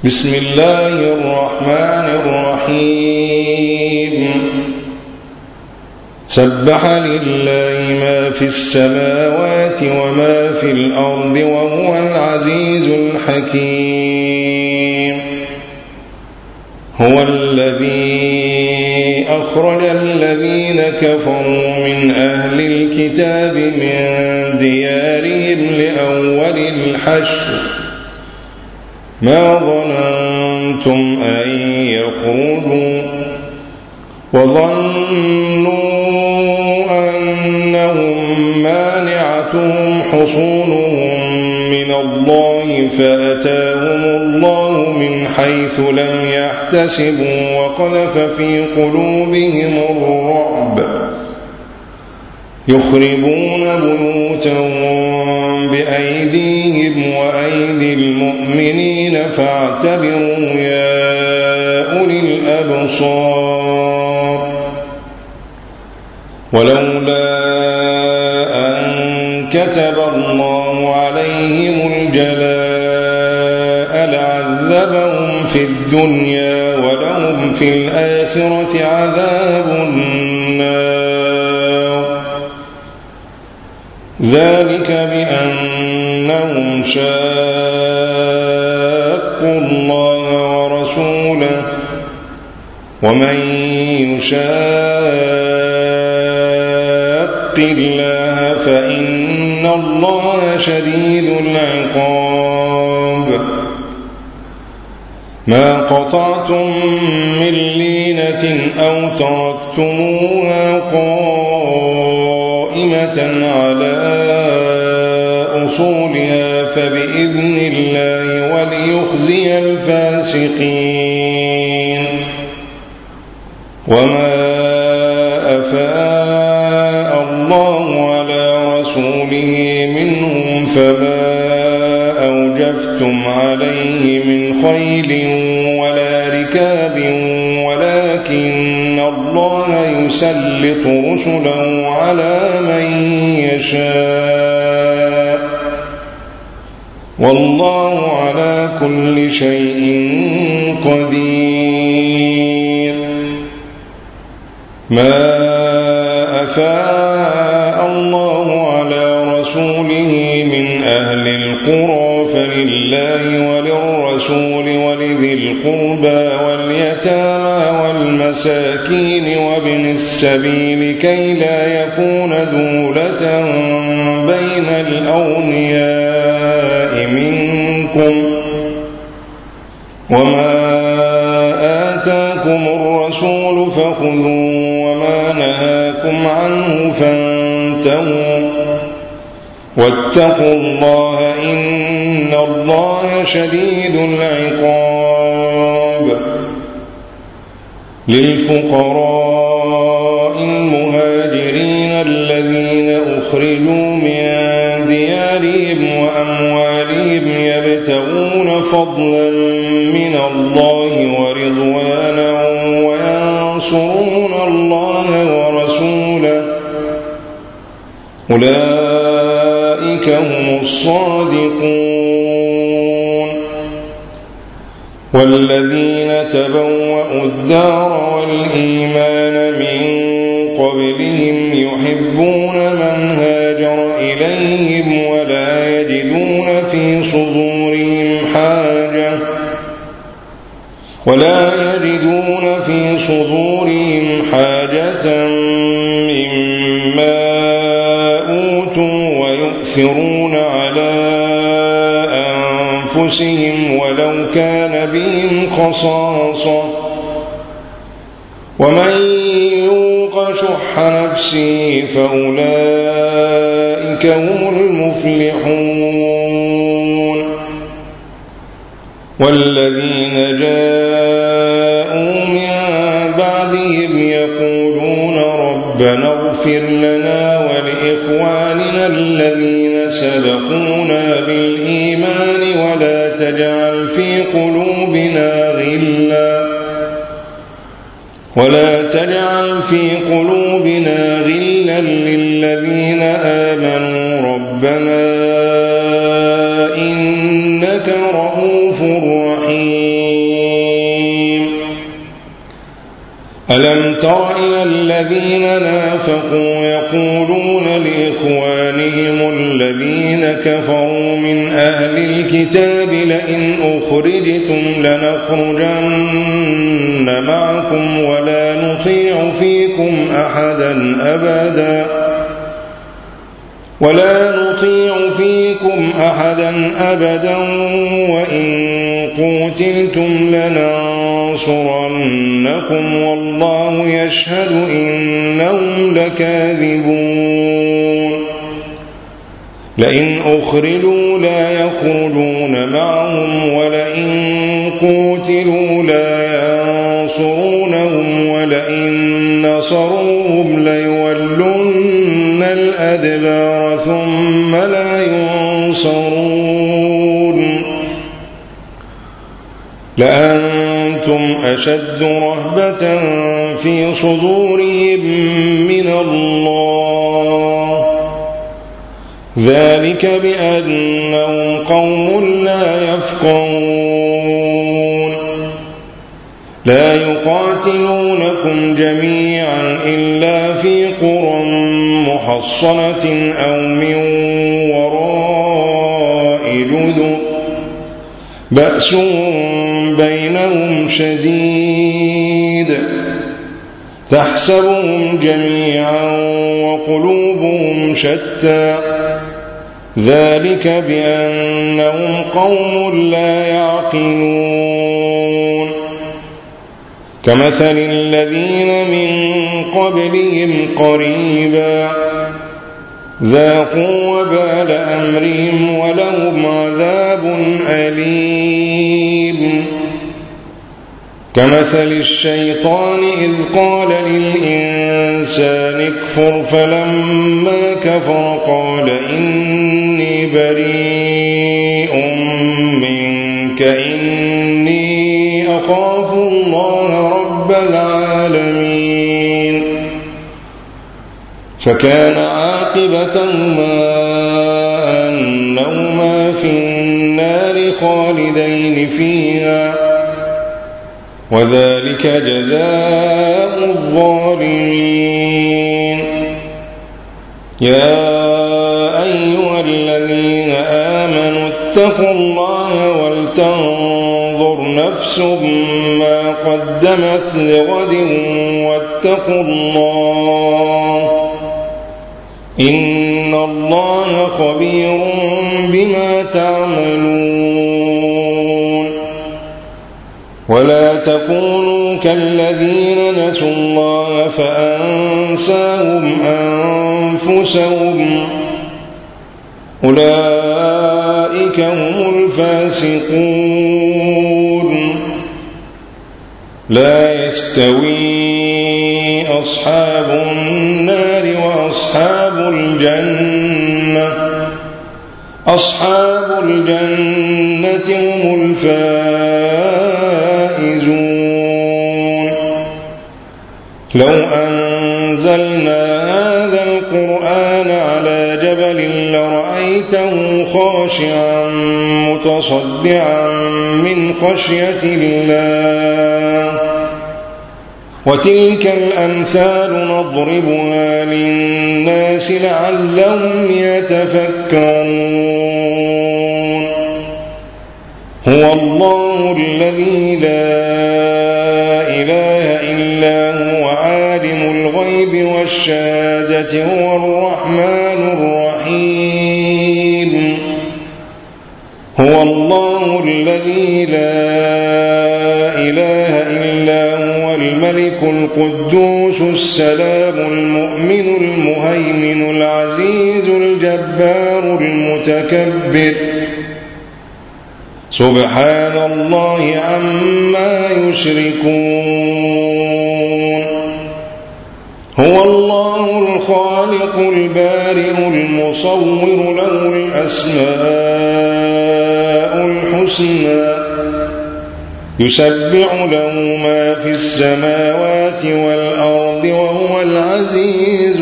بسم الله الرحمن الرحيم سبح لله ما في السماوات وما في الأرض وهو العزيز الحكيم هو الذي أخرج الذين كفروا من أهل الكتاب من ديارهم لأول الحشر ما ظننتم أن يخرجوا وظنوا أنهم مانعتهم حصونهم من الله فأتاهم الله من حيث لم يحتسبوا وقذف في قلوبهم الرعب يخربون بيوتهم بأيديهم وأيدي المؤمنين فاعتبروا يا أولي الأبصار ولولا أن كتب الله عليهم الجلاء لعذبهم في الدنيا ولهم في الآخرة عذاب النار ذلك بأنهم شاقوا الله ورسوله ومن يشاق الله فإن الله شديد العقاب ما قطعتم من لينة أو تركتموها قائمة على أصولها فبإذن الله وليخزي الفاسقين وما أفاء الله على رسوله منهم فما أوجفتم عليه من خيل ولا ركاب ولكن الله يسلط رسله على من يشاء والله على كل شيء قدير ما أفاء الله على رسوله من أهل القرى فلله وللرسول ولذي القربى واليتامى والمساكين وابن السبيل كي لا يكون دولة بين الأغنياء منكم وما آتاكم الرسول فخذوه وما نهاكم عنه فانتهوا واتقوا الله إن الله شديد العقاب للفقراء المهاجرين الذين أخرجوا من ديارهم وأموالهم يبتغون فضلا من الله ورضوانا وينصرون الله ورسوله أولئك هم الصادقون والذين تبوأوا الدار والإيمان من قبلهم يحبون من هاجر إليهم ولا يجدون في صدورهم حاجة مما أوتوا ويؤثرون على أنفسهم ولو كان بهم خصاصة ومن يوق شح نفسه فأولئك هم المفلحون والذين جاءوا من بعدهم يقولون ربنا اغفر لنا ولإخواننا الذين سبقونا بالإيمان ولا تجعل في قلوبنا غلا للذين آمنوا ربنا إنك رؤوف رحيم الرحيم ألم تر إلى الذين نافقوا يقولون لإخوانهم الذين كفروا من أهل الكتاب لئن أخرجتم لنخرجن معكم ولا نطيع فيكم أحدا أبدا وإن قوتلتم لننصرنكم والله يشهد إنهم لكاذبون لئن أخرجوا لا يخرجون معهم ولئن قوتلوا لا ينصرونهم ولئن نصروهم ليولن الأدبار ثم لا ينصرون لأنتم أشد رهبة في صدورهم من الله ذلك بأنهم قوم لا يفقهون لا يقاتلونكم جميعا إلا في قرى محصنة أو من وراء جدر بأس بينهم شديد تحسبهم جميعا وقلوبهم شتى ذلك بأنهم قوم لا يعقلون كمثل الذين من قبلهم قريبا ذاقوا وبال أمرهم ولهم عذاب أليم كمثل الشيطان إذ قال للإنسان اكفر فلما كفر قال إني بريء منك إني أخاف الله رب العالمين فكان عاقبتهما أنهما في النار خالدين فيها وذلك جزاء الظالمين يا أيها الذين آمنوا اتقوا الله ولتنظر نفس ما قدمت لغد واتقوا الله إن الله خبير بما تعملون ولا تكونوا كالذين نسوا الله فأنساهم أنفسهم أولئك هم الفاسقون لا يستوي أصحاب النار وأصحاب الجنة أصحاب الجنة هم الفائزون لو أنزلنا هذا القرآن على جبل لرأيته خاشعا متصدعا من خشية الله وتلك الأمثال نضربها للناس لعلهم يتفكرون هو الله الذي لا إله إلا هو عالم الغيب والشهادة هو الرحمن الرحيم هو الله الذي لا إله إلا هو الملك القدوس السلام المؤمن المهيمن العزيز الجبار المتكبر سبحان الله عما يشركون هو الله الخالق البارئ المصور له الأسماء الحسنى يسبح له ما في السماوات والأرض وهو العزيز